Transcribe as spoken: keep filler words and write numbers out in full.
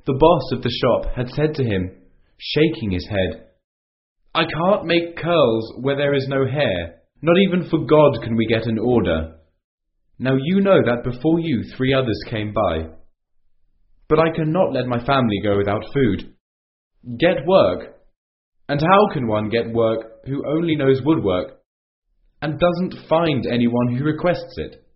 The boss of the shop had said to him, shaking his head, "I can't make curls where there is no hair. Not even for God can we get an order. Now you know that before you three others came by. But I cannot let my family go without food. Get work. And how can one get work who only knows woodwork and doesn't find anyone who requests it?"